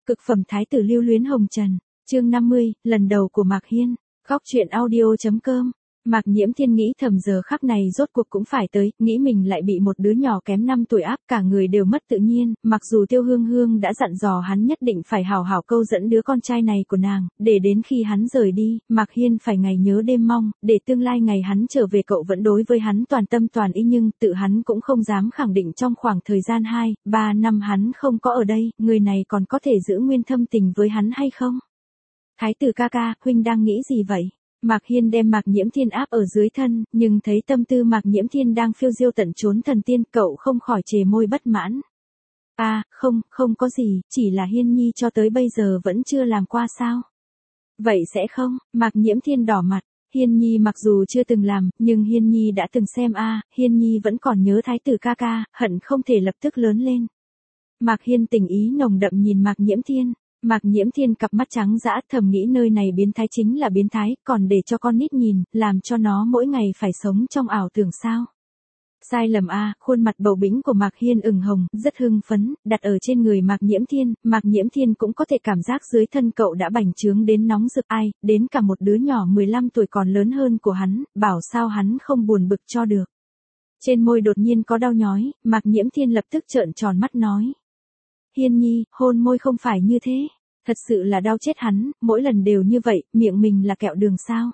Cực phẩm thái tử lưu luyến hồng trần, chương 50, lần đầu của Mạc Hiên, góc truyện audio.com. Mạc Nhiễm Thiên nghĩ thầm giờ khắc này rốt cuộc cũng phải tới, nghĩ mình lại bị một đứa nhỏ kém 5 tuổi áp, cả người đều mất tự nhiên, mặc dù Tiêu Hương Hương đã dặn dò hắn nhất định phải hảo hảo câu dẫn đứa con trai này của nàng, để đến khi hắn rời đi, Mạc Hiên phải ngày nhớ đêm mong, để tương lai ngày hắn trở về cậu vẫn đối với hắn toàn tâm toàn ý, nhưng tự hắn cũng không dám khẳng định trong khoảng thời gian 2-3 năm hắn không có ở đây, người này còn có thể giữ nguyên thâm tình với hắn hay không? Thái tử ca ca, huynh đang nghĩ gì vậy? Mạc Hiên đem Mạc Nhiễm Thiên áp ở dưới thân, nhưng thấy tâm tư Mạc Nhiễm Thiên đang phiêu diêu tận chốn thần tiên, cậu không khỏi chề môi bất mãn. Không có gì, chỉ là Hiên Nhi cho tới bây giờ vẫn chưa làm qua sao? Vậy sẽ không? Mạc Nhiễm Thiên đỏ mặt. Hiên Nhi mặc dù chưa từng làm, nhưng Hiên Nhi đã từng xem Hiên Nhi vẫn còn nhớ thái tử ca ca, hận không thể lập tức lớn lên. Mạc Hiên tình ý nồng đậm nhìn Mạc Nhiễm Thiên. Mạc Nhiễm Thiên cặp mắt trắng dã, thầm nghĩ nơi này biến thái chính là biến thái, còn để cho con nít nhìn, làm cho nó mỗi ngày phải sống trong ảo tưởng sao? Sai lầm khuôn mặt bầu bĩnh của Mạc Hiên ửng hồng, rất hưng phấn, đặt ở trên người Mạc Nhiễm Thiên cũng có thể cảm giác dưới thân cậu đã bành trướng đến nóng rực, đến cả một đứa nhỏ 15 tuổi còn lớn hơn của hắn, bảo sao hắn không buồn bực cho được. Trên môi đột nhiên có đau nhói, Mạc Nhiễm Thiên lập tức trợn tròn mắt nói. Hiên Nhi, hôn môi không phải như thế, thật sự là đau chết hắn, mỗi lần đều như vậy, miệng mình là kẹo đường sao?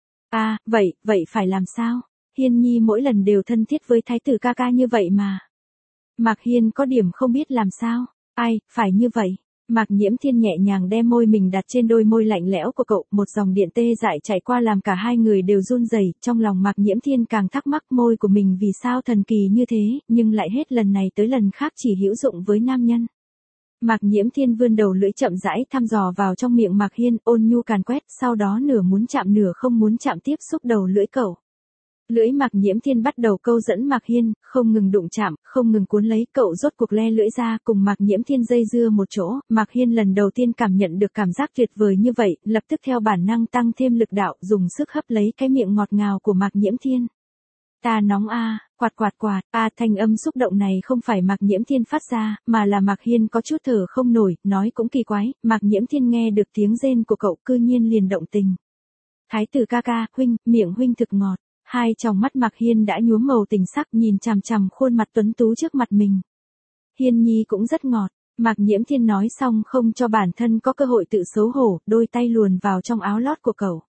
Vậy phải làm sao? Hiên Nhi mỗi lần đều thân thiết với thái tử ca ca như vậy mà. Mạc Hiên có điểm không biết làm sao, phải như vậy. Mạc Nhiễm Thiên nhẹ nhàng đem môi mình đặt trên đôi môi lạnh lẽo của cậu, một dòng điện tê dại chạy qua làm cả hai người đều run rẩy. Trong lòng Mạc Nhiễm Thiên càng thắc mắc môi của mình vì sao thần kỳ như thế, nhưng lại hết lần này tới lần khác chỉ hữu dụng với nam nhân. Mạc Nhiễm Thiên vươn đầu lưỡi chậm rãi thăm dò vào trong miệng Mạc Hiên, ôn nhu càn quét, sau đó nửa muốn chạm nửa không muốn chạm tiếp xúc đầu lưỡi cậu. Lưỡi Mạc Nhiễm Thiên bắt đầu câu dẫn Mạc Hiên, không ngừng đụng chạm, không ngừng cuốn lấy, cậu rốt cuộc le lưỡi ra cùng Mạc Nhiễm Thiên dây dưa một chỗ. Mạc Hiên lần đầu tiên cảm nhận được cảm giác tuyệt vời như vậy, lập tức theo bản năng tăng thêm lực đạo, dùng sức hấp lấy cái miệng ngọt ngào của Mạc Nhiễm Thiên. Ta nóng quạt, thanh âm xúc động này không phải Mạc Nhiễm Thiên phát ra, mà là Mạc Hiên có chút thở không nổi, nói cũng kỳ quái, Mạc Nhiễm Thiên nghe được tiếng rên của cậu cư nhiên liền động tình. Thái tử ca ca, huynh, miệng huynh thực ngọt. Hai tròng mắt Mạc Hiên đã nhuốm màu tình sắc, nhìn chằm chằm khuôn mặt tuấn tú trước mặt mình. Hiên Nhi cũng rất ngọt. Mạc Nhiễm Thiên nói xong không cho bản thân có cơ hội tự xấu hổ, đôi tay luồn vào trong áo lót của cậu.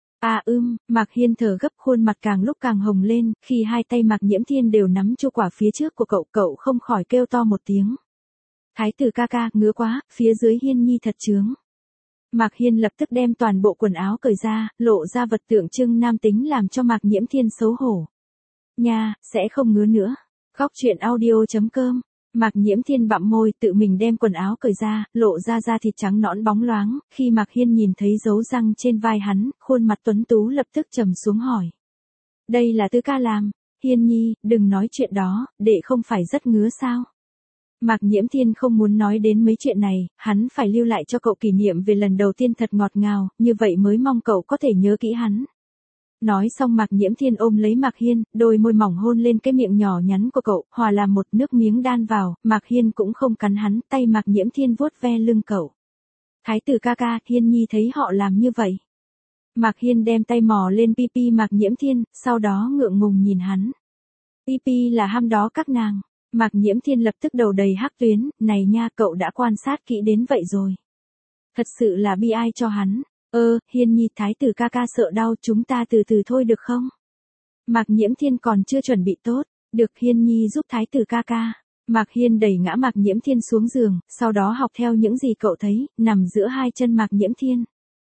Mạc Hiên thở gấp, khuôn mặt càng lúc càng hồng lên, khi hai tay Mạc Nhiễm Thiên đều nắm chu quả phía trước của cậu không khỏi kêu to một tiếng. Thái tử ca ca, ngứa quá, phía dưới Hiên Nhi thật chướng. Mạc Hiên lập tức đem toàn bộ quần áo cởi ra, lộ ra vật tượng trưng nam tính làm cho Mạc Nhiễm Thiên xấu hổ. Nha, sẽ không ngứa nữa. Góc truyện audio.com. Mạc Nhiễm Thiên bặm môi, tự mình đem quần áo cởi ra, lộ ra da thịt trắng nõn bóng loáng, khi Mạc Hiên nhìn thấy dấu răng trên vai hắn, khuôn mặt tuấn tú lập tức trầm xuống hỏi. Đây là tứ ca làm, Hiên Nhi, đừng nói chuyện đó, đệ không phải rất ngứa sao? Mạc Nhiễm Thiên không muốn nói đến mấy chuyện này, hắn phải lưu lại cho cậu kỷ niệm về lần đầu tiên thật ngọt ngào, như vậy mới mong cậu có thể nhớ kỹ hắn. Nói xong Mạc Nhiễm Thiên ôm lấy Mạc Hiên, đôi môi mỏng hôn lên cái miệng nhỏ nhắn của cậu, hòa làm một, nước miếng đan vào, Mạc Hiên cũng không cắn hắn, tay Mạc Nhiễm Thiên vuốt ve lưng cậu. Thái tử ca ca, Hiên Nhi thấy họ làm như vậy. Mạc Hiên đem tay mò lên pipi Mạc Nhiễm Thiên, sau đó ngượng ngùng nhìn hắn. Pipi là ham đó các nàng. Mạc Nhiễm Thiên lập tức đầu đầy hắc tuyến, này nha, cậu đã quan sát kỹ đến vậy rồi. Thật sự là bi ai cho hắn. Hiên Nhi, thái tử ca ca sợ đau, chúng ta từ từ thôi được không? Mạc Nhiễm Thiên còn chưa chuẩn bị tốt, được, Hiên Nhi giúp thái tử ca ca. Mạc Hiên đẩy ngã Mạc Nhiễm Thiên xuống giường, sau đó học theo những gì cậu thấy, nằm giữa hai chân Mạc Nhiễm Thiên.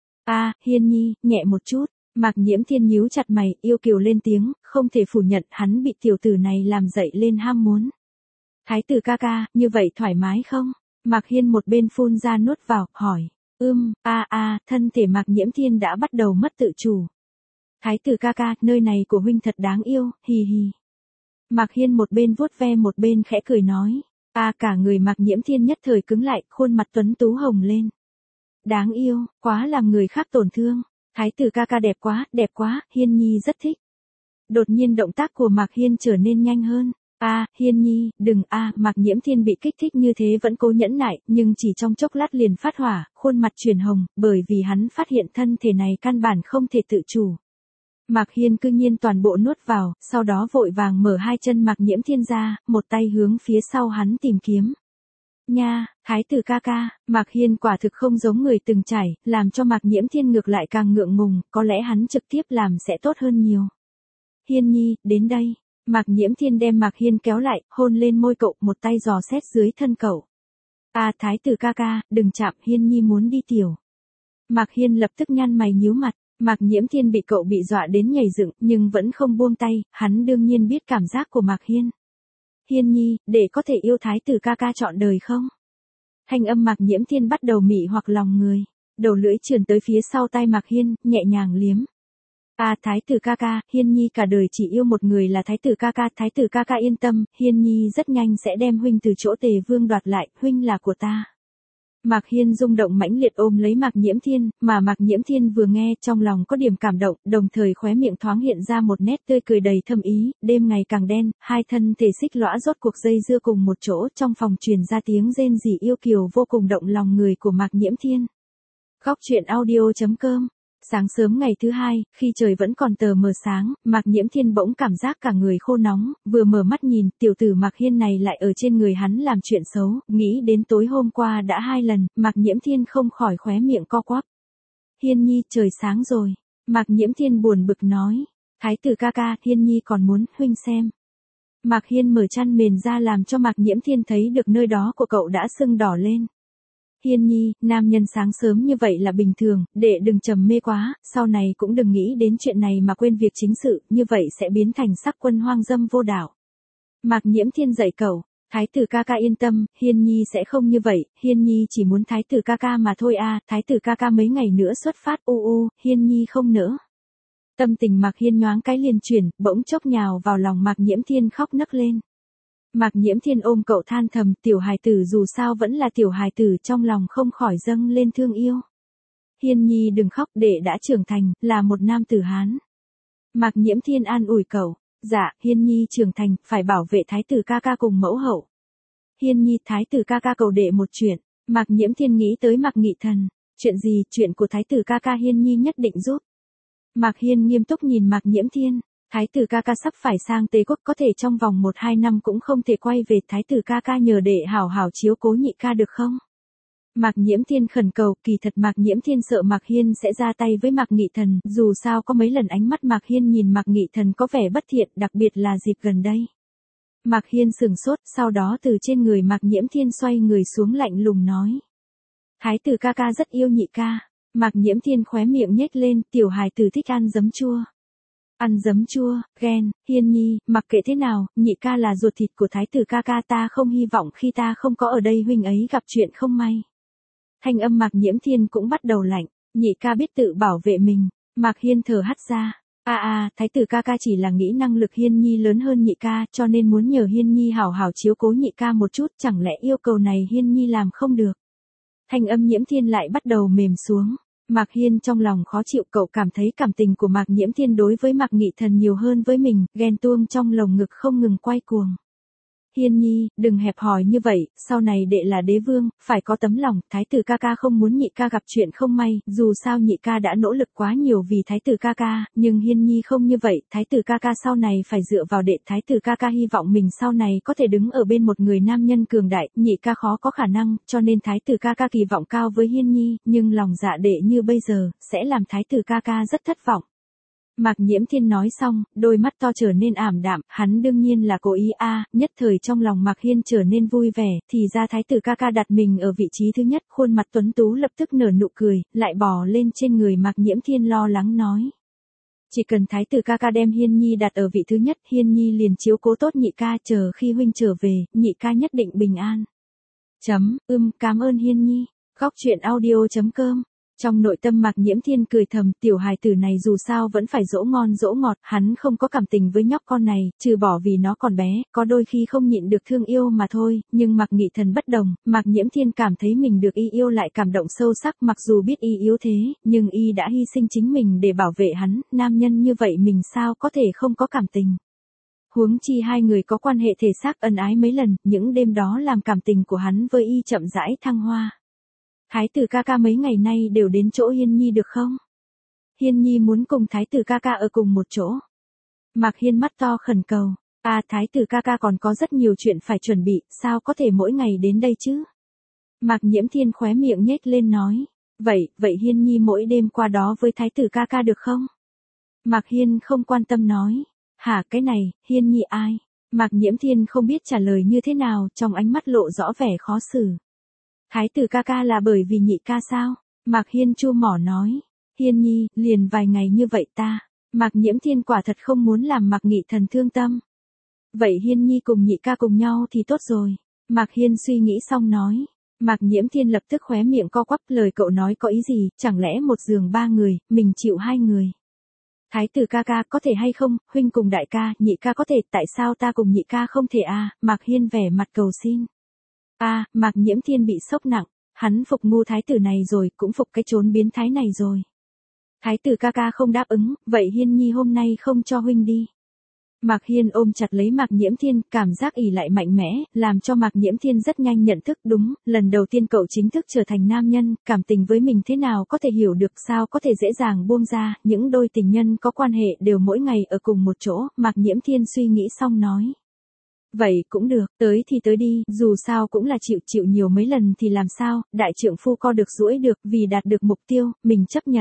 Hiên Nhi, nhẹ một chút. Mạc Nhiễm Thiên nhíu chặt mày, yêu kiều lên tiếng, không thể phủ nhận hắn bị tiểu tử này làm dậy lên ham muốn. Thái tử ca ca, như vậy thoải mái không? Mạc Hiên một bên phun ra nuốt vào, hỏi. Thân thể Mạc Nhiễm Thiên đã bắt đầu mất tự chủ. Thái tử ca ca, nơi này của huynh thật đáng yêu, hì hì. Mạc Hiên một bên vuốt ve một bên khẽ cười nói. Cả người Mạc Nhiễm Thiên nhất thời cứng lại, khuôn mặt tuấn tú hồng lên. Đáng yêu, quá làm người khác tổn thương. Thái tử ca ca đẹp quá, Hiên Nhi rất thích. Đột nhiên động tác của Mạc Hiên trở nên nhanh hơn. Hiên nhi, đừng Mạc Nhiễm Thiên bị kích thích như thế vẫn cố nhẫn nại, nhưng chỉ trong chốc lát liền phát hỏa, khuôn mặt chuyển hồng, bởi vì hắn phát hiện thân thể này căn bản không thể tự chủ. Mạc Hiên cư nhiên toàn bộ nuốt vào, sau đó vội vàng mở hai chân Mạc Nhiễm Thiên ra, một tay hướng phía sau hắn tìm kiếm. Nha, thái tử ca ca, Mạc Hiên quả thực không giống người từng trải, làm cho Mạc Nhiễm Thiên ngược lại càng ngượng ngùng, có lẽ hắn trực tiếp làm sẽ tốt hơn nhiều. Hiên nhi, đến đây. Mạc Nhiễm Thiên đem Mạc Hiên kéo lại, hôn lên môi cậu, một tay dò xét dưới thân cậu. Thái tử ca ca, đừng chạm, Hiên nhi muốn đi tiểu. Mạc Hiên lập tức nhăn mày nhíu mặt, Mạc Nhiễm Thiên bị cậu bị dọa đến nhảy dựng, nhưng vẫn không buông tay, hắn đương nhiên biết cảm giác của Mạc Hiên. Hiên nhi, để có thể yêu thái tử ca ca trọn đời không? Thanh âm Mạc Nhiễm Thiên bắt đầu mị hoặc lòng người, đầu lưỡi trườn tới phía sau tai Mạc Hiên, nhẹ nhàng liếm. Thái tử ca ca, Hiên nhi cả đời chỉ yêu một người là thái tử ca ca yên tâm, Hiên nhi rất nhanh sẽ đem huynh từ chỗ Tề Vương đoạt lại, huynh là của ta. Mạc Hiên rung động mãnh liệt ôm lấy Mạc Nhiễm Thiên, mà Mạc Nhiễm Thiên vừa nghe trong lòng có điểm cảm động, đồng thời khóe miệng thoáng hiện ra một nét tươi cười đầy thâm ý, đêm ngày càng đen, hai thân thể xích lõa rốt cuộc dây dưa cùng một chỗ, trong phòng truyền ra tiếng rên rỉ yêu kiều vô cùng động lòng người của Mạc Nhiễm Thiên. Khóc chuyện audio.com. Sáng sớm ngày thứ hai, khi trời vẫn còn tờ mờ sáng, Mạc Nhiễm Thiên bỗng cảm giác cả người khô nóng, vừa mở mắt nhìn, tiểu tử Mạc Hiên này lại ở trên người hắn làm chuyện xấu, nghĩ đến tối hôm qua đã 2 lần, Mạc Nhiễm Thiên không khỏi khóe miệng co quắp. Hiên nhi, trời sáng rồi. Mạc Nhiễm Thiên buồn bực nói. Thái tử ca ca, Hiên nhi còn muốn, huynh xem. Mạc Hiên mở chăn mền ra làm cho Mạc Nhiễm Thiên thấy được nơi đó của cậu đã sưng đỏ lên. Hiên nhi, nam nhân sáng sớm như vậy là bình thường, đệ đừng trầm mê quá, sau này cũng đừng nghĩ đến chuyện này mà quên việc chính sự, như vậy sẽ biến thành sắc quân hoang dâm vô đạo. Mạc Nhiễm Thiên dạy cậu, thái tử ca ca yên tâm, Hiên nhi sẽ không như vậy, Hiên nhi chỉ muốn thái tử ca ca mà thôi thái tử ca ca mấy ngày nữa xuất phát Hiên nhi không nữa. Tâm tình Mạc Hiên nhoáng cái liền chuyển, bỗng chốc nhào vào lòng Mạc Nhiễm Thiên khóc nấc lên. Mạc Nhiễm Thiên ôm cậu than thầm, tiểu hài tử dù sao vẫn là tiểu hài tử, trong lòng không khỏi dâng lên thương yêu. Hiên nhi đừng khóc, đệ đã trưởng thành, là một nam tử Hán. Mạc Nhiễm Thiên an ủi cậu, dạ, Hiên nhi trưởng thành, phải bảo vệ thái tử ca ca cùng mẫu hậu. Hiên nhi, thái tử ca ca cầu đệ một chuyện. Mạc Nhiễm Thiên nghĩ tới Mạc Nghị Thần, chuyện gì, chuyện của thái tử ca ca Hiên nhi nhất định giúp. Mạc Hiên nghiêm túc nhìn Mạc Nhiễm Thiên. Thái tử ca ca sắp phải sang Tề Quốc, có thể trong vòng 1-2 năm cũng không thể quay về, thái tử ca ca nhờ đệ hảo hảo chiếu cố nhị ca được không? Mạc Nhiễm Thiên khẩn cầu, kỳ thật Mạc Nhiễm Thiên sợ Mạc Hiên sẽ ra tay với Mạc Nghị Thần, dù sao có mấy lần ánh mắt Mạc Hiên nhìn Mạc Nghị Thần có vẻ bất thiện, đặc biệt là dịp gần đây. Mạc Hiên sừng sốt, sau đó từ trên người Mạc Nhiễm Thiên xoay người xuống lạnh lùng nói. Thái tử ca ca rất yêu nhị ca. Mạc Nhiễm Thiên khóe miệng nhếch lên, tiểu hài tử thích ăn giấm chua. Ăn giấm chua, ghen, Hiên nhi, mặc kệ thế nào, nhị ca là ruột thịt của thái tử ca ca, ta không hy vọng khi ta không có ở đây huynh ấy gặp chuyện không may. Thanh âm Mạc Nhiễm Thiên cũng bắt đầu lạnh, nhị ca biết tự bảo vệ mình. Mạc Hiên thở hắt ra, thái tử ca ca chỉ là nghĩ năng lực Hiên nhi lớn hơn nhị ca, cho nên muốn nhờ Hiên nhi hảo hảo chiếu cố nhị ca một chút, chẳng lẽ yêu cầu này Hiên nhi làm không được. Thanh âm Nhiễm Thiên lại bắt đầu mềm xuống. Mạc Hiên trong lòng khó chịu, cậu cảm thấy cảm tình của Mạc Nhiễm Thiên đối với Mạc Nghị Thần nhiều hơn với mình, ghen tuông trong lồng ngực không ngừng quay cuồng. Hiên nhi, đừng hẹp hòi như vậy, sau này đệ là đế vương, phải có tấm lòng, thái tử ca ca không muốn nhị ca gặp chuyện không may, dù sao nhị ca đã nỗ lực quá nhiều vì thái tử ca ca, nhưng Hiên nhi không như vậy, thái tử ca ca sau này phải dựa vào đệ, thái tử ca ca hy vọng mình sau này có thể đứng ở bên một người nam nhân cường đại, nhị ca khó có khả năng, cho nên thái tử ca ca kỳ vọng cao với Hiên nhi, nhưng lòng dạ đệ như bây giờ, sẽ làm thái tử ca ca rất thất vọng. Mạc Nhiễm Thiên nói xong, đôi mắt to trở nên ảm đạm, hắn đương nhiên là cố ý nhất thời trong lòng Mạc Hiên trở nên vui vẻ, thì ra thái tử ca ca đặt mình ở vị trí thứ nhất, khuôn mặt tuấn tú lập tức nở nụ cười, lại bò lên trên người Mạc Nhiễm Thiên lo lắng nói. Chỉ cần thái tử ca ca đem Hiên nhi đặt ở vị thứ nhất, Hiên nhi liền chiếu cố tốt nhị ca, chờ khi huynh trở về, nhị ca nhất định bình an. Cảm ơn Hiên nhi. Khóc chuyện audio.com. Trong nội tâm Mạc Nhiễm Thiên cười thầm, tiểu hài tử này dù sao vẫn phải dỗ ngon dỗ ngọt, hắn không có cảm tình với nhóc con này, trừ bỏ vì nó còn bé, có đôi khi không nhịn được thương yêu mà thôi, nhưng Mạc Nghị Thần bất đồng, Mạc Nhiễm Thiên cảm thấy mình được y yêu lại cảm động sâu sắc, mặc dù biết y yếu thế, nhưng y đã hy sinh chính mình để bảo vệ hắn, nam nhân như vậy mình sao có thể không có cảm tình. Huống chi hai người có quan hệ thể xác ân ái mấy lần, những đêm đó làm cảm tình của hắn với y chậm rãi thăng hoa. Thái tử ca ca mấy ngày nay đều đến chỗ Hiên Nhi được không? Hiên Nhi muốn cùng thái tử ca ca ở cùng một chỗ. Mạc Hiên mắt to khẩn cầu. Thái tử ca ca còn có rất nhiều chuyện phải chuẩn bị, sao có thể mỗi ngày đến đây chứ? Mạc Nhiễm Thiên khóe miệng nhếch lên nói. Vậy Hiên Nhi mỗi đêm qua đó với thái tử ca ca được không? Mạc Hiên không quan tâm nói. Hả, cái này, Hiên Nhi ai? Mạc Nhiễm Thiên không biết trả lời như thế nào, trong ánh mắt lộ rõ vẻ khó xử. Thái tử ca ca là bởi vì nhị ca sao? Mạc Hiên chua mỏ nói. Hiên Nhi, liền vài ngày như vậy ta. Mạc Nhiễm Thiên quả thật không muốn làm Mạc Nghị Thần thương tâm. Vậy Hiên Nhi cùng nhị ca cùng nhau thì tốt rồi. Mạc Hiên suy nghĩ xong nói. Mạc Nhiễm Thiên lập tức khóe miệng co quắp, lời cậu nói có ý gì, chẳng lẽ một giường 3 người, mình chịu 2 người. Thái tử ca ca có thể hay không, huynh cùng đại ca, nhị ca có thể, tại sao ta cùng nhị ca không thể Mạc Hiên vẻ mặt cầu xin. Mạc Nhiễm Thiên bị sốc nặng, hắn phục ngu thái tử này rồi, cũng phục cái chốn biến thái này rồi. Thái tử ca ca không đáp ứng, vậy Hiên Nhi hôm nay không cho huynh đi. Mạc Hiên ôm chặt lấy Mạc Nhiễm Thiên, cảm giác ỷ lại mạnh mẽ, làm cho Mạc Nhiễm Thiên rất nhanh nhận thức đúng, lần đầu tiên cậu chính thức trở thành nam nhân, cảm tình với mình thế nào có thể hiểu được, sao có thể dễ dàng buông ra, những đôi tình nhân có quan hệ đều mỗi ngày ở cùng một chỗ, Mạc Nhiễm Thiên suy nghĩ xong nói. Vậy cũng được, tới thì tới đi, dù sao cũng là chịu nhiều mấy lần thì làm sao, đại trượng phu co được duỗi được, vì đạt được mục tiêu, mình chấp nhận.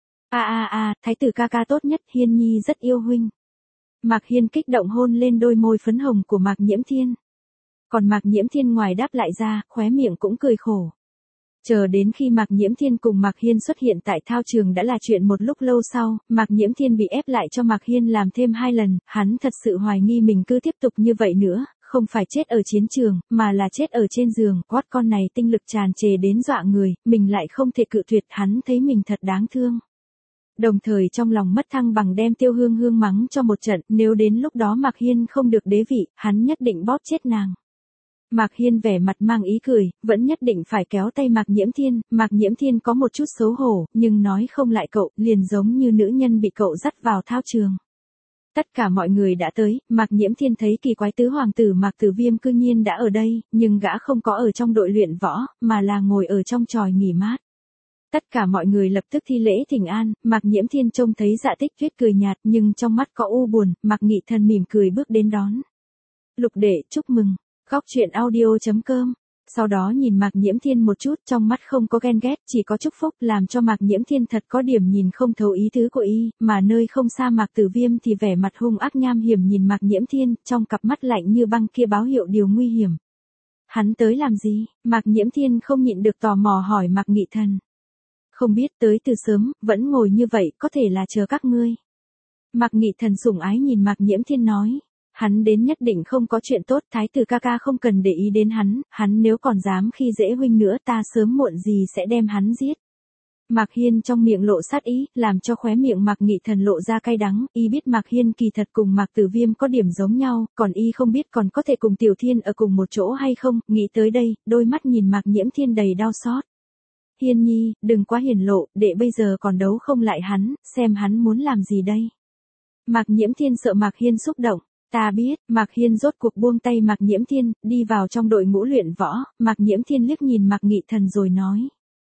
Thái tử ca ca tốt nhất, Hiên Nhi rất yêu huynh. Mạc Hiên kích động hôn lên đôi môi phấn hồng của Mạc Nhiễm Thiên. Còn Mạc Nhiễm Thiên ngoài đáp lại ra, khóe miệng cũng cười khổ. Chờ đến khi Mạc Nhiễm Thiên cùng Mạc Hiên xuất hiện tại thao trường đã là chuyện một lúc lâu sau, Mạc Nhiễm Thiên bị ép lại cho Mạc Hiên làm thêm 2 lần, hắn thật sự hoài nghi mình cứ tiếp tục như vậy nữa, không phải chết ở chiến trường, mà là chết ở trên giường, quát con này tinh lực tràn trề đến dọa người, mình lại không thể cự tuyệt, hắn thấy mình thật đáng thương. Đồng thời trong lòng mất thăng bằng đem Tiêu Hương Hương mắng cho một trận, nếu đến lúc đó Mạc Hiên không được đế vị, hắn nhất định bóp chết nàng. Mạc Hiên vẻ mặt mang ý cười, vẫn nhất định phải kéo tay Mạc Nhiễm Thiên có một chút xấu hổ, nhưng nói không lại cậu, liền giống như nữ nhân bị cậu dắt vào thao trường. Tất cả mọi người đã tới, Mạc Nhiễm Thiên thấy kỳ quái tứ hoàng tử Mạc Tử Viêm cư nhiên đã ở đây, nhưng gã không có ở trong đội luyện võ, mà là ngồi ở trong chòi nghỉ mát. Tất cả mọi người lập tức thi lễ thỉnh an, Mạc Nhiễm Thiên trông thấy Dạ Tích Tuyết cười nhạt nhưng trong mắt có u buồn, Mạc Nghị Thần mỉm cười bước đến đón. Lục đệ, chúc mừng. Góc truyện audio.com. Sau đó nhìn Mạc Nhiễm Thiên một chút, trong mắt không có ghen ghét, chỉ có chúc phúc, làm cho Mạc Nhiễm Thiên thật có điểm nhìn không thấu ý tứ của y, mà nơi không xa Mạc Tử Viêm thì vẻ mặt hung ác nham hiểm nhìn Mạc Nhiễm Thiên, trong cặp mắt lạnh như băng kia báo hiệu điều nguy hiểm. Hắn tới làm gì? Mạc Nhiễm Thiên không nhịn được tò mò hỏi Mạc Nghị Thần. Không biết, tới từ sớm, vẫn ngồi như vậy, có thể là chờ các ngươi. Mạc Nghị Thần sủng ái nhìn Mạc Nhiễm Thiên nói. Hắn đến nhất định không có chuyện tốt, thái tử ca ca không cần để ý đến hắn nếu còn dám khi dễ huynh nữa ta sớm muộn gì sẽ đem hắn giết. Mạc Hiên trong miệng lộ sát ý, làm cho khóe miệng Mạc Nghị Thần lộ ra cay đắng, y biết Mạc Hiên kỳ thật cùng Mạc Tử Viêm có điểm giống nhau, còn y không biết còn có thể cùng Tiểu Thiên ở cùng một chỗ hay không, nghĩ tới đây, đôi mắt nhìn Mạc Nhiễm Thiên đầy đau xót. Hiên Nhi, đừng quá hiển lộ, đệ bây giờ còn đấu không lại hắn, xem hắn muốn làm gì đây. Mạc Nhiễm Thiên sợ Mạc Hiên xúc động. Ta biết, Mạc Hiên rốt cuộc buông tay Mạc Nhiễm Thiên, đi vào trong đội ngũ luyện võ, Mạc Nhiễm Thiên liếc nhìn Mạc Nghị Thần rồi nói.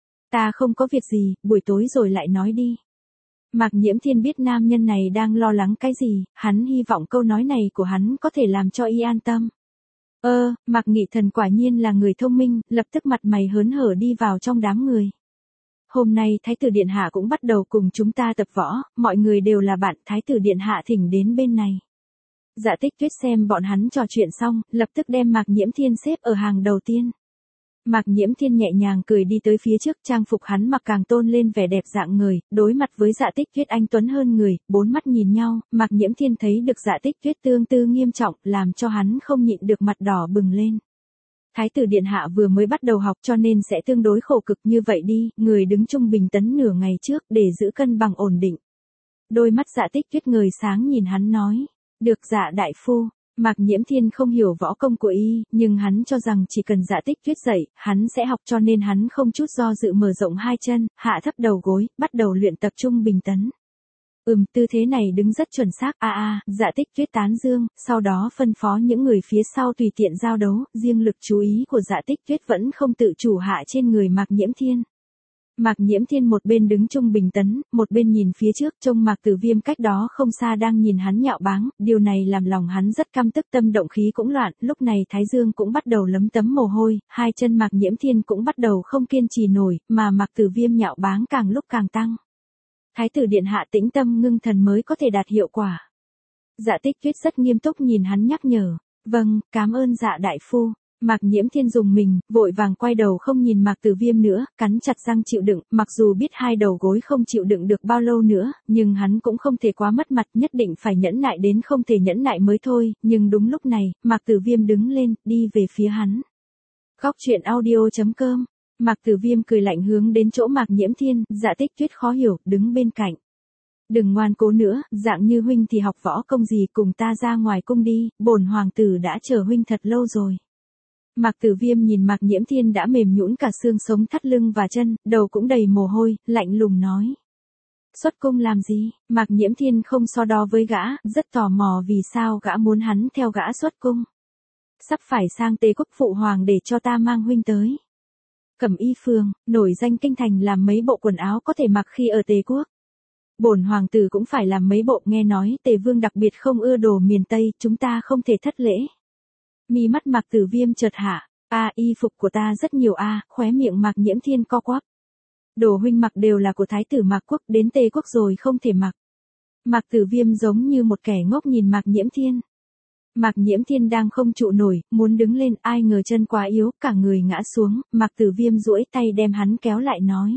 Ta không có việc gì, buổi tối rồi lại nói đi. Mạc Nhiễm Thiên biết nam nhân này đang lo lắng cái gì, hắn hy vọng câu nói này của hắn có thể làm cho y an tâm. Mạc Nghị Thần quả nhiên là người thông minh, lập tức mặt mày hớn hở đi vào trong đám người. Hôm nay Thái tử Điện Hạ cũng bắt đầu cùng chúng ta tập võ, mọi người đều là bạn, Thái tử Điện Hạ thỉnh đến bên này. Dạ Tích Tuyết xem bọn hắn trò chuyện xong, lập tức đem Mạc Nhiễm Thiên xếp ở hàng đầu tiên. Mạc Nhiễm Thiên nhẹ nhàng cười đi tới phía trước, trang phục hắn mặc càng tôn lên vẻ đẹp dạng người, đối mặt với Dạ Tích Tuyết anh tuấn hơn người, bốn mắt nhìn nhau, Mạc Nhiễm Thiên thấy được Dạ Tích Tuyết tương tư nghiêm trọng, làm cho hắn không nhịn được mặt đỏ bừng lên. Thái tử Điện Hạ vừa mới bắt đầu học cho nên sẽ tương đối khổ cực như vậy đi, người đứng trung bình tấn nửa ngày trước để giữ cân bằng ổn định. Đôi mắt Dạ Tích Tuyết ngời sáng nhìn hắn nói. Được Dạ đại phu. Mạc Nhiễm Thiên không hiểu võ công của y, nhưng hắn cho rằng chỉ cần Dạ Tích Tuyết dạy, hắn sẽ học cho nên hắn không chút do dự mở rộng hai chân, hạ thấp đầu gối, bắt đầu luyện tập trung bình tấn. Tư thế này đứng rất chuẩn xác. Dạ Tích Tuyết tán dương, sau đó phân phó những người phía sau tùy tiện giao đấu, riêng lực chú ý của Dạ Tích Tuyết vẫn không tự chủ hạ trên người Mạc Nhiễm Thiên. Mạc Nhiễm Thiên một bên đứng trung bình tấn, một bên nhìn phía trước, trông Mạc Tử Viêm cách đó không xa đang nhìn hắn nhạo báng, điều này làm lòng hắn rất căm tức, tâm động khí cũng loạn, lúc này thái dương cũng bắt đầu lấm tấm mồ hôi, hai chân Mạc Nhiễm Thiên cũng bắt đầu không kiên trì nổi, mà Mạc Tử Viêm nhạo báng càng lúc càng tăng. Thái tử điện hạ tĩnh tâm ngưng thần mới có thể đạt hiệu quả. Dạ Tích Tuyết rất nghiêm túc nhìn hắn nhắc nhở. Vâng, cảm ơn Dạ đại phu. Mạc Nhiễm Thiên dùng mình, vội vàng quay đầu không nhìn Mạc Tử Viêm nữa, cắn chặt răng chịu đựng, mặc dù biết hai đầu gối không chịu đựng được bao lâu nữa, nhưng hắn cũng không thể quá mất mặt, nhất định phải nhẫn nại đến không thể nhẫn nại mới thôi, nhưng đúng lúc này, Mạc Tử Viêm đứng lên, đi về phía hắn. Góc truyện audio.com. Mạc Tử Viêm cười lạnh hướng đến chỗ Mạc Nhiễm Thiên, Dạ Tích Tuyết khó hiểu, đứng bên cạnh. Đừng ngoan cố nữa, dạng như huynh thì học võ công gì, cùng ta ra ngoài cung đi, bổn hoàng tử đã chờ huynh thật lâu rồi. Mạc Tử Viêm nhìn Mạc Nhiễm Thiên đã mềm nhũn cả xương sống thắt lưng và chân, đầu cũng đầy mồ hôi, lạnh lùng nói. Xuất cung làm gì? Mạc Nhiễm Thiên không so đo với gã, rất tò mò vì sao gã muốn hắn theo gã xuất cung. Sắp phải sang Tề Quốc, phụ hoàng để cho ta mang huynh tới. Cẩm Y Phường, nổi danh kinh thành, làm mấy bộ quần áo có thể mặc khi ở Tề Quốc. Bổn hoàng tử cũng phải làm mấy bộ, nghe nói Tề Vương đặc biệt không ưa đồ miền Tây, chúng ta không thể thất lễ. Mi mắt Mạc Tử Viêm chợt hạ, y phục của ta rất nhiều khóe miệng Mạc Nhiễm Thiên co quắp. Đồ huynh mặc đều là của thái tử Mạc Quốc, đến Tề Quốc rồi không thể mặc. Mạc Tử Viêm giống như một kẻ ngốc nhìn Mạc Nhiễm Thiên. Mạc Nhiễm Thiên đang không trụ nổi, muốn đứng lên, ai ngờ chân quá yếu, cả người ngã xuống, Mạc Tử Viêm duỗi tay đem hắn kéo lại nói.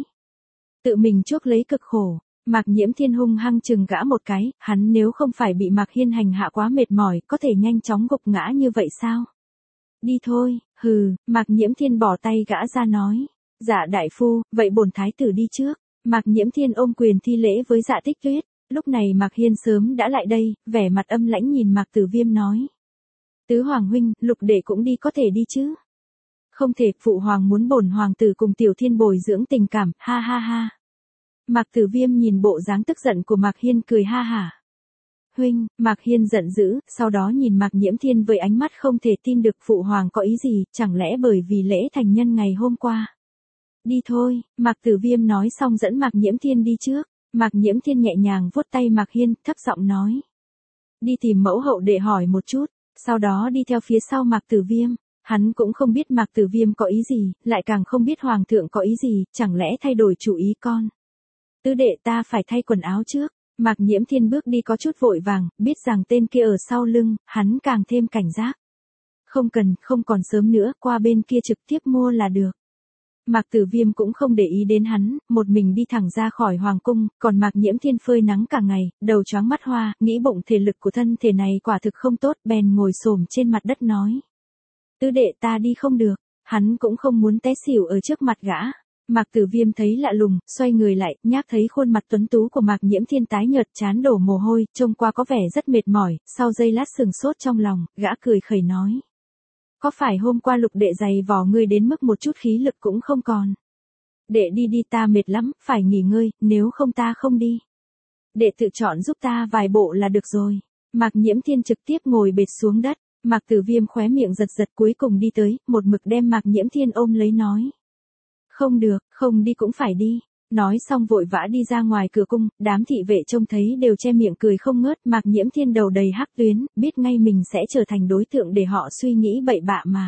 Tự mình chuốc lấy cực khổ. Mạc Nhiễm Thiên hung hăng chừng gã một cái, hắn nếu không phải bị Mạc Hiên hành hạ quá mệt mỏi, có thể nhanh chóng gục ngã như vậy sao? Đi thôi, Mạc Nhiễm Thiên bỏ tay gã ra nói. Dạ đại phu, vậy bổn thái tử đi trước. Mạc Nhiễm Thiên ôm quyền thi lễ với Dạ Tích Tuyết. Lúc này Mạc Hiên sớm đã lại đây, vẻ mặt âm lãnh nhìn Mạc Tử Viêm nói. Tứ hoàng huynh, Lục đệ cũng đi, có thể đi chứ? Không thể, phụ hoàng muốn bổn hoàng tử cùng Tiểu Thiên bồi dưỡng tình cảm, ha ha ha. Mạc Tử Viêm nhìn bộ dáng tức giận của Mạc Hiên cười ha hả. Huynh, Mạc Hiên giận dữ, sau đó nhìn Mạc Nhiễm Thiên với ánh mắt không thể tin được, phụ hoàng có ý gì, chẳng lẽ bởi vì lễ thành nhân ngày hôm qua. Đi thôi, Mạc Tử Viêm nói xong dẫn Mạc Nhiễm Thiên đi trước. Mạc Nhiễm Thiên nhẹ nhàng vuốt tay Mạc Hiên, thấp giọng nói. Đi tìm mẫu hậu để hỏi một chút, sau đó đi theo phía sau Mạc Tử Viêm. Hắn cũng không biết Mạc Tử Viêm có ý gì, lại càng không biết hoàng thượng có ý gì, chẳng lẽ thay đổi chủ ý con. Tứ đệ, ta phải thay quần áo trước. Mạc Nhiễm Thiên bước đi có chút vội vàng, biết rằng tên kia ở sau lưng, hắn càng thêm cảnh giác. Không cần, không còn sớm nữa, qua bên kia trực tiếp mua là được. Mạc Tử Viêm cũng không để ý đến hắn, một mình đi thẳng ra khỏi hoàng cung, còn Mạc Nhiễm Thiên phơi nắng cả ngày, đầu choáng mắt hoa, nghĩ bụng thể lực của thân thể này quả thực không tốt, bèn ngồi xổm trên mặt đất nói. Tứ đệ, ta đi không được. Hắn cũng không muốn té xỉu ở trước mặt gã. Mạc Tử Viêm thấy lạ lùng, xoay người lại, nhác thấy khuôn mặt tuấn tú của Mạc Nhiễm Thiên tái nhợt, trán đổ mồ hôi, trông qua có vẻ rất mệt mỏi, sau giây lát sừng sốt trong lòng, gã cười khẩy nói. Có phải hôm qua Lục đệ giày vò ngươi đến mức một chút khí lực cũng không còn? Đệ đi đi, ta mệt lắm, phải nghỉ ngơi, nếu không ta không đi. Đệ tự chọn giúp ta vài bộ là được rồi. Mạc Nhiễm Thiên trực tiếp ngồi bệt xuống đất, Mạc Tử Viêm khóe miệng giật giật cuối cùng đi tới, một mực đem Mạc Nhiễm Thiên ôm lấy nói. Không được, không đi cũng phải đi. Nói xong vội vã đi ra ngoài cửa cung, đám thị vệ trông thấy đều che miệng cười không ngớt, Mạc Nhiễm Thiên đầu đầy hắc tuyến, biết ngay mình sẽ trở thành đối tượng để họ suy nghĩ bậy bạ mà.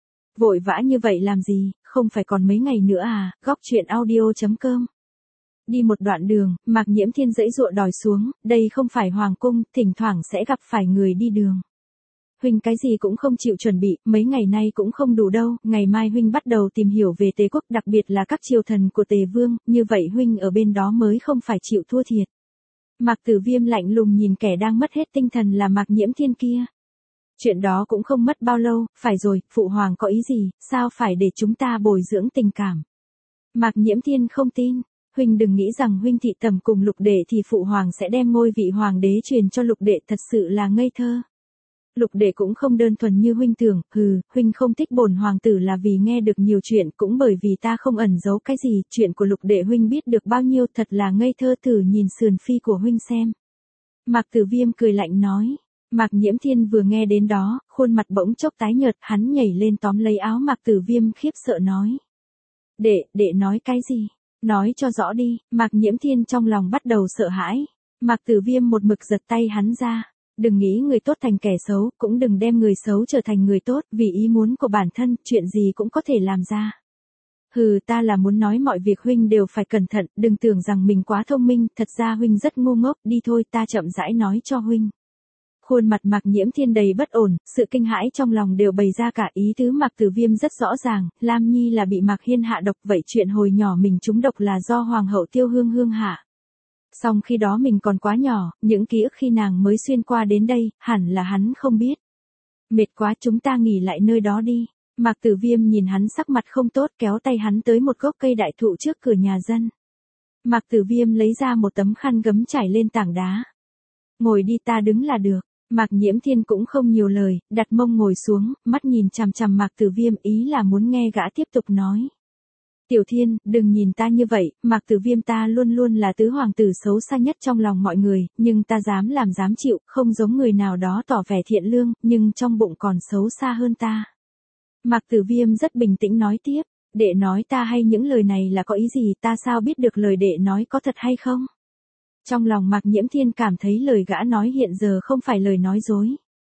Vội vã như vậy làm gì, không phải còn mấy ngày nữa à, góc truyện audio.com. Đi một đoạn đường, Mạc Nhiễm Thiên giãy giụa đòi xuống, đây không phải hoàng cung, thỉnh thoảng sẽ gặp phải người đi đường. Huynh cái gì cũng không chịu chuẩn bị, mấy ngày nay cũng không đủ đâu, ngày mai huynh bắt đầu tìm hiểu về Tề Quốc, đặc biệt là các triều thần của Tề Vương, như vậy huynh ở bên đó mới không phải chịu thua thiệt. Mạc Tử Viêm lạnh lùng nhìn kẻ đang mất hết tinh thần là Mạc Nhiễm Thiên kia. Chuyện đó cũng không mất bao lâu, phải rồi, phụ hoàng có ý gì, sao phải để chúng ta bồi dưỡng tình cảm. Mạc Nhiễm Thiên không tin, huynh đừng nghĩ rằng huynh thị tầm cùng Lục đệ thì phụ hoàng sẽ đem ngôi vị hoàng đế truyền cho Lục đệ, thật sự là ngây thơ. Lục đệ cũng không đơn thuần như huynh tưởng, huynh không thích bổn hoàng tử là vì nghe được nhiều chuyện, cũng bởi vì ta không ẩn giấu cái gì, chuyện của lục đệ huynh biết được bao nhiêu, thật là ngây thơ, thử nhìn sườn phi của huynh xem. Mạc Tử Viêm cười lạnh nói. Mạc Nhiễm Thiên vừa nghe đến đó, khuôn mặt bỗng chốc tái nhợt, hắn nhảy lên tóm lấy áo Mạc Tử Viêm khiếp sợ nói. Đệ nói cái gì? Nói cho rõ đi. Mạc Nhiễm Thiên trong lòng bắt đầu sợ hãi. Mạc Tử Viêm một mực giật tay hắn ra. Đừng nghĩ người tốt thành kẻ xấu, cũng đừng đem người xấu trở thành người tốt, vì ý muốn của bản thân, chuyện gì cũng có thể làm ra. Ta là muốn nói mọi việc huynh đều phải cẩn thận, đừng tưởng rằng mình quá thông minh, thật ra huynh rất ngu ngốc, đi thôi ta chậm rãi nói cho huynh. Khuôn mặt Mạc Nhiễm Thiên đầy bất ổn, sự kinh hãi trong lòng đều bày ra cả, ý tứ Mạc Tử Viêm rất rõ ràng, Lam Nhi là bị Mạc Hiên hạ độc, vậy chuyện hồi nhỏ mình trúng độc là do Hoàng hậu Tiêu Hương Hương hạ. Song khi đó mình còn quá nhỏ, những ký ức khi nàng mới xuyên qua đến đây, hẳn là hắn không biết. Mệt quá, chúng ta nghỉ lại nơi đó đi. Mạc Tử Viêm nhìn hắn sắc mặt không tốt, kéo tay hắn tới một gốc cây đại thụ trước cửa nhà dân. Mạc Tử Viêm lấy ra một tấm khăn gấm trải lên tảng đá. Ngồi đi, ta đứng là được. Mạc Nhiễm Thiên cũng không nhiều lời, đặt mông ngồi xuống, mắt nhìn chằm chằm Mạc Tử Viêm, ý là muốn nghe gã tiếp tục nói. Tiểu Thiên, đừng nhìn ta như vậy, Mạc Tử Viêm ta luôn luôn là tứ hoàng tử xấu xa nhất trong lòng mọi người, nhưng ta dám làm dám chịu, không giống người nào đó tỏ vẻ thiện lương, nhưng trong bụng còn xấu xa hơn ta. Mạc Tử Viêm rất bình tĩnh nói tiếp, đệ nói ta hay những lời này là có ý gì, ta sao biết được lời đệ nói có thật hay không? Trong lòng Mạc Nhiễm Thiên cảm thấy lời gã nói hiện giờ không phải lời nói dối.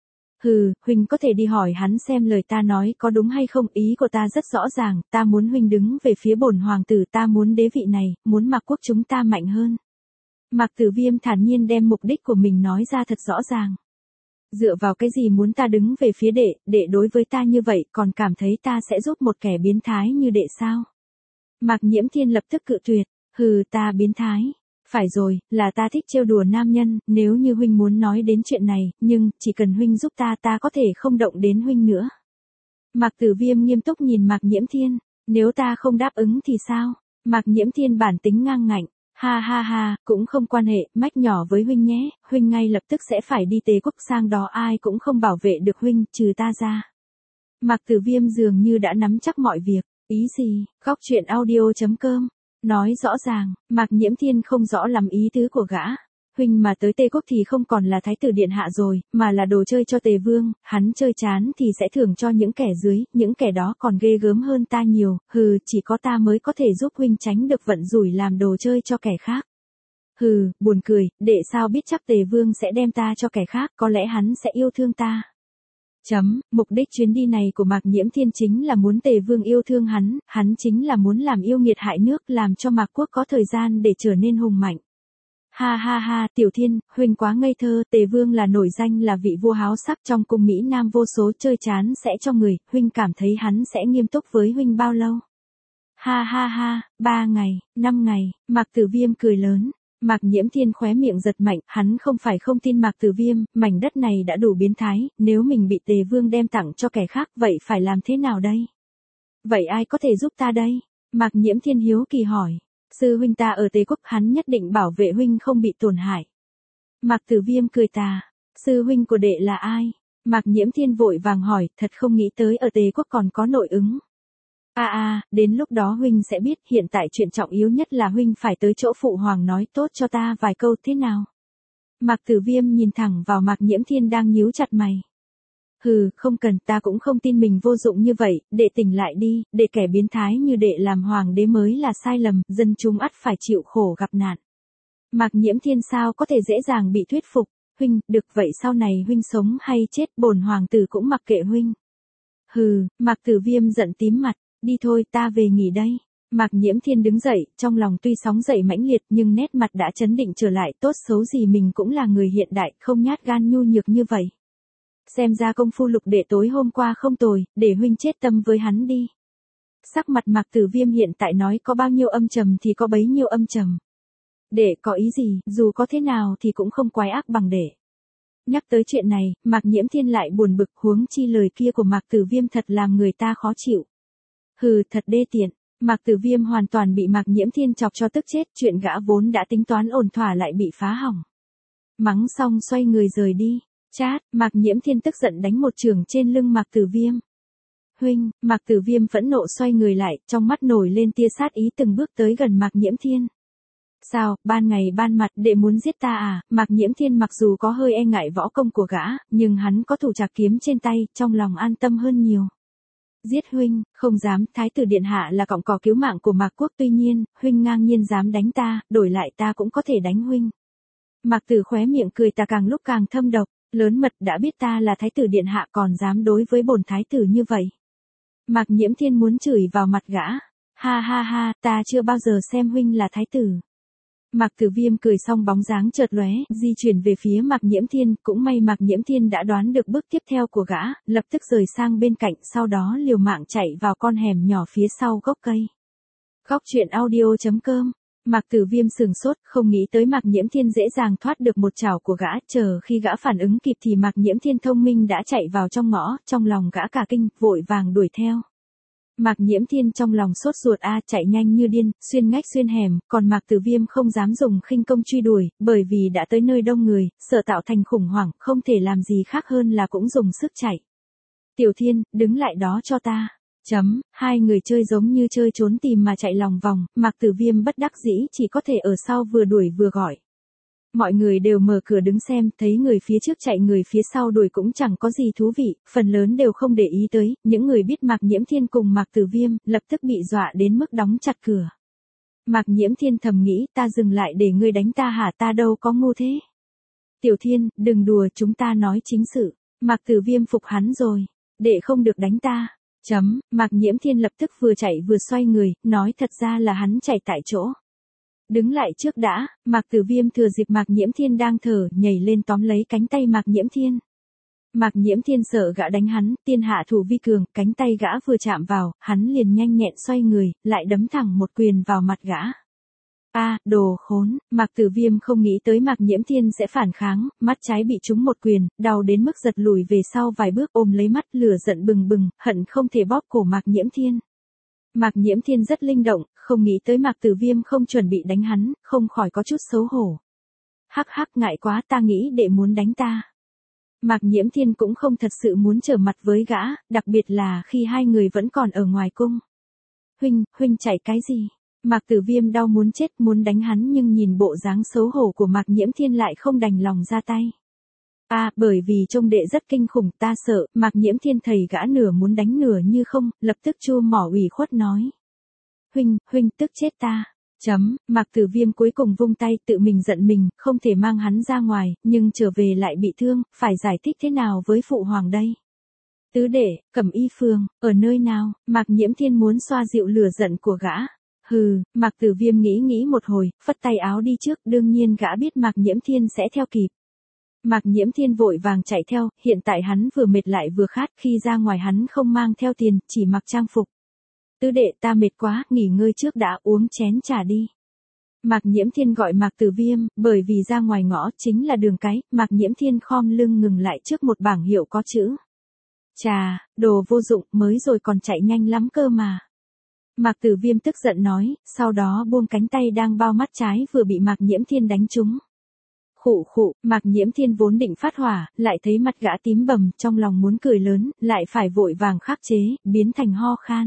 Huynh có thể đi hỏi hắn xem lời ta nói có đúng hay không, ý của ta rất rõ ràng, ta muốn huynh đứng về phía bổn hoàng tử, ta muốn đế vị này, muốn Mạc quốc chúng ta mạnh hơn. Mạc Tử Viêm thản nhiên đem mục đích của mình nói ra thật rõ ràng. Dựa vào cái gì muốn ta đứng về phía đệ đối với ta như vậy, còn cảm thấy ta sẽ giúp một kẻ biến thái như đệ sao? Mạc Nhiễm Thiên lập tức cự tuyệt, ta biến thái. Phải rồi, là ta thích trêu đùa nam nhân, nếu như huynh muốn nói đến chuyện này, nhưng, chỉ cần huynh giúp ta có thể không động đến huynh nữa. Mạc Tử Viêm nghiêm túc nhìn Mạc Nhiễm Thiên, nếu ta không đáp ứng thì sao? Mạc Nhiễm Thiên bản tính ngang ngạnh, ha, cũng không quan hệ, mách nhỏ với huynh nhé, huynh ngay lập tức sẽ phải đi Tề quốc, sang đó ai cũng không bảo vệ được huynh, trừ ta ra. Mạc Tử Viêm dường như đã nắm chắc mọi việc, ý gì, khóc chuyện audio.com. Nói rõ ràng, Mạc Nhiễm Thiên không rõ lắm ý tứ của gã. Huynh mà tới Tề quốc thì không còn là thái tử điện hạ rồi, mà là đồ chơi cho Tề vương, hắn chơi chán thì sẽ thưởng cho những kẻ dưới, những kẻ đó còn ghê gớm hơn ta nhiều, chỉ có ta mới có thể giúp huynh tránh được vận rủi làm đồ chơi cho kẻ khác. Buồn cười, đệ sao biết chắc Tề vương sẽ đem ta cho kẻ khác, có lẽ hắn sẽ yêu thương ta. Mục đích chuyến đi này của Mạc Nhiễm Thiên chính là muốn Tề vương yêu thương hắn chính là muốn làm yêu nghiệt hại nước, làm cho Mạc quốc có thời gian để trở nên hùng mạnh. Ha, Tiểu Thiên, huynh quá ngây thơ, Tề vương là nổi danh là vị vua háo sắc trong cung Mỹ Nam vô số, chơi chán sẽ cho người, huynh cảm thấy hắn sẽ nghiêm túc với huynh bao lâu? Ha, 3 ngày, 5 ngày, Mạc Tử Viêm cười lớn. Mạc Nhiễm Thiên khóe miệng giật mạnh, hắn không phải không tin Mạc Tử Viêm, mảnh đất này đã đủ biến thái, nếu mình bị Tề vương đem tặng cho kẻ khác, vậy phải làm thế nào đây? Vậy ai có thể giúp ta đây? Mạc Nhiễm Thiên hiếu kỳ hỏi. Sư huynh ta ở Tề quốc, hắn nhất định bảo vệ huynh không bị tổn hại. Mạc Tử Viêm cười tà. Sư huynh của đệ là ai? Mạc Nhiễm Thiên vội vàng hỏi, thật không nghĩ tới ở Tề quốc còn có nội ứng. Đến lúc đó huynh sẽ biết, hiện tại chuyện trọng yếu nhất là huynh phải tới chỗ phụ hoàng nói tốt cho ta vài câu thế nào. Mạc Tử Viêm nhìn thẳng vào Mạc Nhiễm Thiên đang nhíu chặt mày. Không cần, ta cũng không tin mình vô dụng như vậy, đệ tỉnh lại đi, đệ kẻ biến thái như đệ làm hoàng đế mới là sai lầm, dân chúng ắt phải chịu khổ gặp nạn. Mạc Nhiễm Thiên sao có thể dễ dàng bị thuyết phục, huynh, được vậy sau này huynh sống hay chết bổn hoàng tử cũng mặc kệ huynh. Mạc Tử Viêm giận tím mặt. Đi thôi, ta về nghỉ đây. Mạc Nhiễm Thiên đứng dậy, trong lòng tuy sóng dậy mãnh liệt nhưng nét mặt đã trấn định trở lại, tốt xấu gì mình cũng là người hiện đại, không nhát gan nhu nhược như vậy. Xem ra công phu Lục đệ tối hôm qua không tồi, để huynh chết tâm với hắn đi. Sắc mặt Mạc Tử Viêm hiện tại nói có bao nhiêu âm trầm thì có bấy nhiêu âm trầm. Đệ có ý gì, dù có thế nào thì cũng không quái ác bằng đệ. Nhắc tới chuyện này, Mạc Nhiễm Thiên lại buồn bực, huống chi lời kia của Mạc Tử Viêm thật làm người ta khó chịu. Thật đê tiện. Mạc Tử Viêm hoàn toàn bị Mạc Nhiễm Thiên chọc cho tức chết, chuyện gã vốn đã tính toán ổn thỏa lại bị phá hỏng. Mắng xong xoay người rời đi. Chát, Mạc Nhiễm Thiên tức giận đánh một chưởng trên lưng Mạc Tử Viêm. Huynh, Mạc Tử Viêm phẫn nộ xoay người lại, trong mắt nổi lên tia sát ý từng bước tới gần Mạc Nhiễm Thiên. Sao, ban ngày ban mặt đệ muốn giết ta à? Mạc Nhiễm Thiên mặc dù có hơi e ngại võ công của gã, nhưng hắn có thủ trạc kiếm trên tay, trong lòng an tâm hơn nhiều. Giết huynh, không dám, thái tử điện hạ là cọng cỏ cứu mạng của Mạc Quốc, tuy nhiên, huynh ngang nhiên dám đánh ta, đổi lại ta cũng có thể đánh huynh. Mạc Tử khóe miệng cười ta càng lúc càng thâm độc, lớn mật đã biết ta là thái tử điện hạ còn dám đối với bổn thái tử như vậy. Mạc Nhiễm Thiên muốn chửi vào mặt gã. Ha ha ha, ta chưa bao giờ xem huynh là thái tử. Mạc Tử Viêm cười xong bóng dáng chợt lóe, di chuyển về phía Mạc Nhiễm Thiên, cũng may Mạc Nhiễm Thiên đã đoán được bước tiếp theo của gã, lập tức rời sang bên cạnh, sau đó liều mạng chạy vào con hẻm nhỏ phía sau gốc cây. Góc truyện audio.com. Mạc Tử Viêm sừng sốt, không nghĩ tới Mạc Nhiễm Thiên dễ dàng thoát được một chảo của gã, chờ khi gã phản ứng kịp thì Mạc Nhiễm Thiên thông minh đã chạy vào trong ngõ, trong lòng gã cả kinh, vội vàng đuổi theo. Mạc Nhiễm Thiên trong lòng sốt ruột chạy nhanh như điên, xuyên ngách xuyên hẻm, còn Mạc Tử Viêm không dám dùng khinh công truy đuổi, bởi vì đã tới nơi đông người, sợ tạo thành khủng hoảng, không thể làm gì khác hơn là cũng dùng sức chạy. Tiểu Thiên, đứng lại đó cho ta. Hai người chơi giống như chơi trốn tìm mà chạy lòng vòng, Mạc Tử Viêm bất đắc dĩ chỉ có thể ở sau vừa đuổi vừa gọi. Mọi người đều mở cửa đứng xem, thấy người phía trước chạy người phía sau đuổi cũng chẳng có gì thú vị, phần lớn đều không để ý tới, những người biết Mạc Nhiễm Thiên cùng Mạc Tử Viêm, lập tức bị dọa đến mức đóng chặt cửa. Mạc Nhiễm Thiên thầm nghĩ, ta dừng lại để ngươi đánh ta hả, ta đâu có ngu thế. Tiểu Thiên, đừng đùa, chúng ta nói chính sự. Mạc Tử Viêm phục hắn rồi, đệ không được đánh ta. Mạc Nhiễm Thiên lập tức vừa chạy vừa xoay người, nói thật ra là hắn chạy tại chỗ. Đứng lại trước đã, Mạc Tử Viêm thừa dịp Mạc Nhiễm Thiên đang thở, nhảy lên tóm lấy cánh tay Mạc Nhiễm Thiên. Mạc Nhiễm Thiên sợ gã đánh hắn, tiên hạ thủ vi cường, cánh tay gã vừa chạm vào, hắn liền nhanh nhẹn xoay người, lại đấm thẳng một quyền vào mặt gã. Đồ khốn, Mạc Tử Viêm không nghĩ tới Mạc Nhiễm Thiên sẽ phản kháng, mắt trái bị trúng một quyền, đau đến mức giật lùi về sau vài bước, ôm lấy mắt, lửa giận bừng bừng, hận không thể bóp cổ Mạc Nhiễm Thiên. Mạc Nhiễm Thiên rất linh động, không nghĩ tới Mạc Tử Viêm không chuẩn bị đánh hắn, không khỏi có chút xấu hổ. Hắc ngại quá, ta nghĩ đệ muốn đánh ta. Mạc Nhiễm Thiên cũng không thật sự muốn trở mặt với gã, đặc biệt là khi hai người vẫn còn ở ngoài cung. Huynh chạy cái gì? Mạc Tử Viêm đau muốn chết, muốn đánh hắn nhưng nhìn bộ dáng xấu hổ của Mạc Nhiễm Thiên lại không đành lòng ra tay. Bởi vì trông đệ rất kinh khủng, ta sợ. Mạc Nhiễm Thiên thầy gã nửa muốn đánh nửa như không, lập tức chua mỏ ủy khuất nói. Huynh tức chết ta. Mạc Tử Viêm cuối cùng vung tay, tự mình giận mình, không thể mang hắn ra ngoài, nhưng trở về lại bị thương, phải giải thích thế nào với phụ hoàng đây? Tứ đệ, Cẩm Y Phường, ở nơi nào? Mạc Nhiễm Thiên muốn xoa dịu lửa giận của gã. Mạc Tử Viêm nghĩ một hồi, phất tay áo đi trước, đương nhiên gã biết Mạc Nhiễm Thiên sẽ theo kịp. Mạc Nhiễm Thiên vội vàng chạy theo, hiện tại hắn vừa mệt lại vừa khát, khi ra ngoài hắn không mang theo tiền, chỉ mặc trang phục. Tứ đệ, ta mệt quá, nghỉ ngơi trước đã, uống chén trà đi. Mạc Nhiễm Thiên gọi Mạc Tử Viêm, bởi vì ra ngoài ngõ chính là đường cái, Mạc Nhiễm Thiên khom lưng ngừng lại trước một bảng hiệu có chữ. Chà, đồ vô dụng, mới rồi còn chạy nhanh lắm cơ mà. Mạc Tử Viêm tức giận nói, sau đó buông cánh tay đang bao mắt trái vừa bị Mạc Nhiễm Thiên đánh trúng. Khụ, Mạc Nhiễm Thiên vốn định phát hỏa, lại thấy mặt gã tím bầm, trong lòng muốn cười lớn, lại phải vội vàng khắc chế, biến thành ho khan.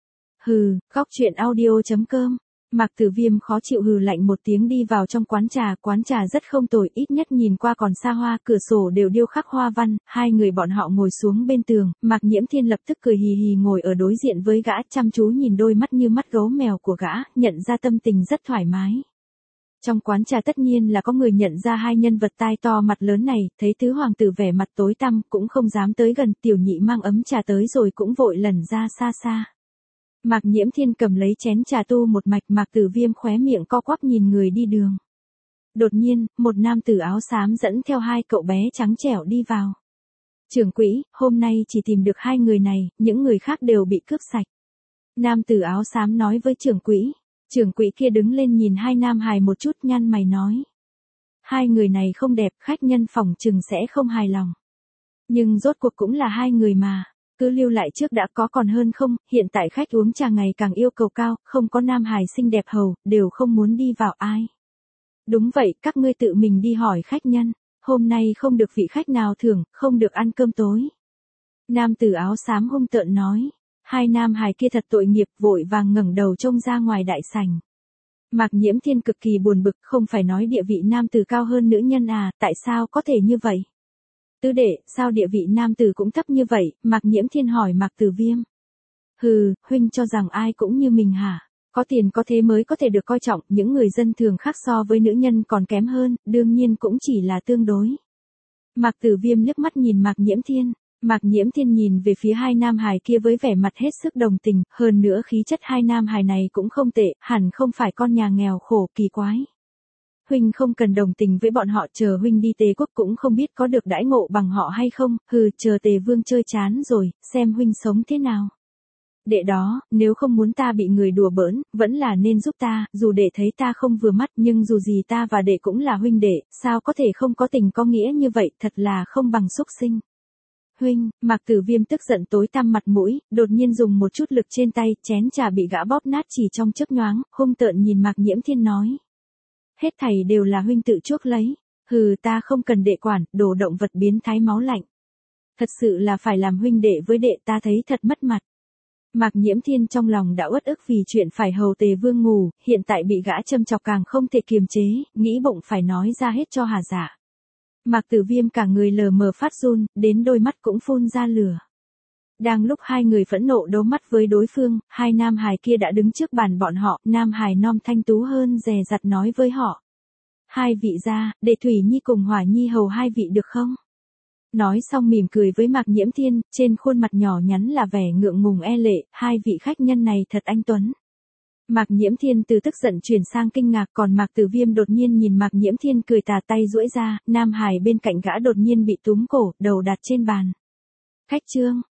Góc truyện audio.com. Mạc Tử Viêm khó chịu hừ lạnh một tiếng đi vào trong quán trà rất không tồi, ít nhất nhìn qua còn xa hoa, cửa sổ đều điêu khắc hoa văn, hai người bọn họ ngồi xuống bên tường, Mạc Nhiễm Thiên lập tức cười hì hì ngồi ở đối diện với gã, chăm chú nhìn đôi mắt như mắt gấu mèo của gã, nhận ra tâm tình rất thoải mái. Trong quán trà tất nhiên là có người nhận ra hai nhân vật tai to mặt lớn này, thấy tứ hoàng tử vẻ mặt tối tăm, cũng không dám tới gần, tiểu nhị mang ấm trà tới rồi cũng vội lẩn ra xa xa. Mạc Nhiễm Thiên cầm lấy chén trà tu một mạch, Mạc Tử Viêm khóe miệng co quắp nhìn người đi đường. Đột nhiên, một nam tử áo xám dẫn theo hai cậu bé trắng trẻo đi vào. Trưởng quỹ, hôm nay chỉ tìm được hai người này, những người khác đều bị cướp sạch. Nam tử áo xám nói với trưởng quỹ. Trưởng quỹ kia đứng lên nhìn hai nam hài một chút, nhăn mày nói. Hai người này không đẹp, khách nhân phỏng chừng sẽ không hài lòng. Nhưng rốt cuộc cũng là hai người mà. Cứ lưu lại trước đã có còn hơn không, hiện tại khách uống trà ngày càng yêu cầu cao, không có nam hài xinh đẹp hầu, đều không muốn đi vào ai. Đúng vậy, các ngươi tự mình đi hỏi khách nhân. hôm nay không được vị khách nào thưởng, không được ăn cơm tối. Nam tử áo xám hung tợn nói. Hai nam hài kia thật tội nghiệp, vội vàng ngẩng đầu trông ra ngoài đại sảnh. Mạc Nhiễm Thiên cực kỳ buồn bực, không phải nói địa vị nam tử cao hơn nữ nhân à, tại sao có thể như vậy? Tứ đệ, sao địa vị nam tử cũng thấp như vậy? Mạc Nhiễm Thiên hỏi Mạc Tử Viêm. Hừ, huynh cho rằng ai cũng như mình hả? Có tiền có thế mới có thể được coi trọng, những người dân thường khác so với nữ nhân còn kém hơn, đương nhiên cũng chỉ là tương đối. Mạc Tử Viêm liếc mắt nhìn Mạc Nhiễm Thiên. Mạc Nhiễm Thiên nhìn về phía hai nam hài kia với vẻ mặt hết sức đồng tình, hơn nữa khí chất hai nam hài này cũng không tệ, hẳn không phải con nhà nghèo khổ kỳ quái. Huynh không cần đồng tình với bọn họ, chờ huynh đi Tề quốc cũng không biết có được đãi ngộ bằng họ hay không, chờ Tề Vương chơi chán rồi, xem huynh sống thế nào. Đệ đó, nếu không muốn ta bị người đùa bỡn, vẫn là nên giúp ta, dù đệ thấy ta không vừa mắt nhưng dù gì ta và đệ cũng là huynh đệ, sao có thể không có tình có nghĩa như vậy, thật là không bằng xúc sinh. Huynh, Mạc Tử Viêm tức giận tối tăm mặt mũi, đột nhiên dùng một chút lực trên tay, chén trà bị gã bóp nát chỉ trong chớp nhoáng, hung tợn nhìn Mạc Nhiễm Thiên nói. Hết thảy đều là huynh tự chuốc lấy, ta không cần đệ quản, đồ động vật biến thái máu lạnh. Thật sự là phải làm huynh đệ với đệ, ta thấy thật mất mặt. Mạc Nhiễm Thiên trong lòng đã uất ức vì chuyện phải hầu Tề Vương ngủ, hiện tại bị gã châm chọc càng không thể kiềm chế, nghĩ bụng phải nói ra hết cho hà dạ. Mạc Tử Viêm cả người lờ mờ phát run, đến đôi mắt cũng phun ra lửa. Đang lúc hai người phẫn nộ đấu mắt với đối phương, hai nam hài kia đã đứng trước bàn bọn họ, nam hài non thanh tú hơn dè dặt nói với họ. Hai vị gia, để Thủy Nhi cùng Hỏa Nhi hầu hai vị được không? Nói xong mỉm cười với Mạc Nhiễm Thiên, trên khuôn mặt nhỏ nhắn là vẻ ngượng ngùng e lệ, hai vị khách nhân này thật anh tuấn. Mạc Nhiễm Thiên từ tức giận chuyển sang kinh ngạc, còn Mạc Tử Viêm đột nhiên nhìn Mạc Nhiễm Thiên cười tà tay duỗi ra, nam hài bên cạnh gã đột nhiên bị túm cổ, đầu đặt trên bàn. Khách trương,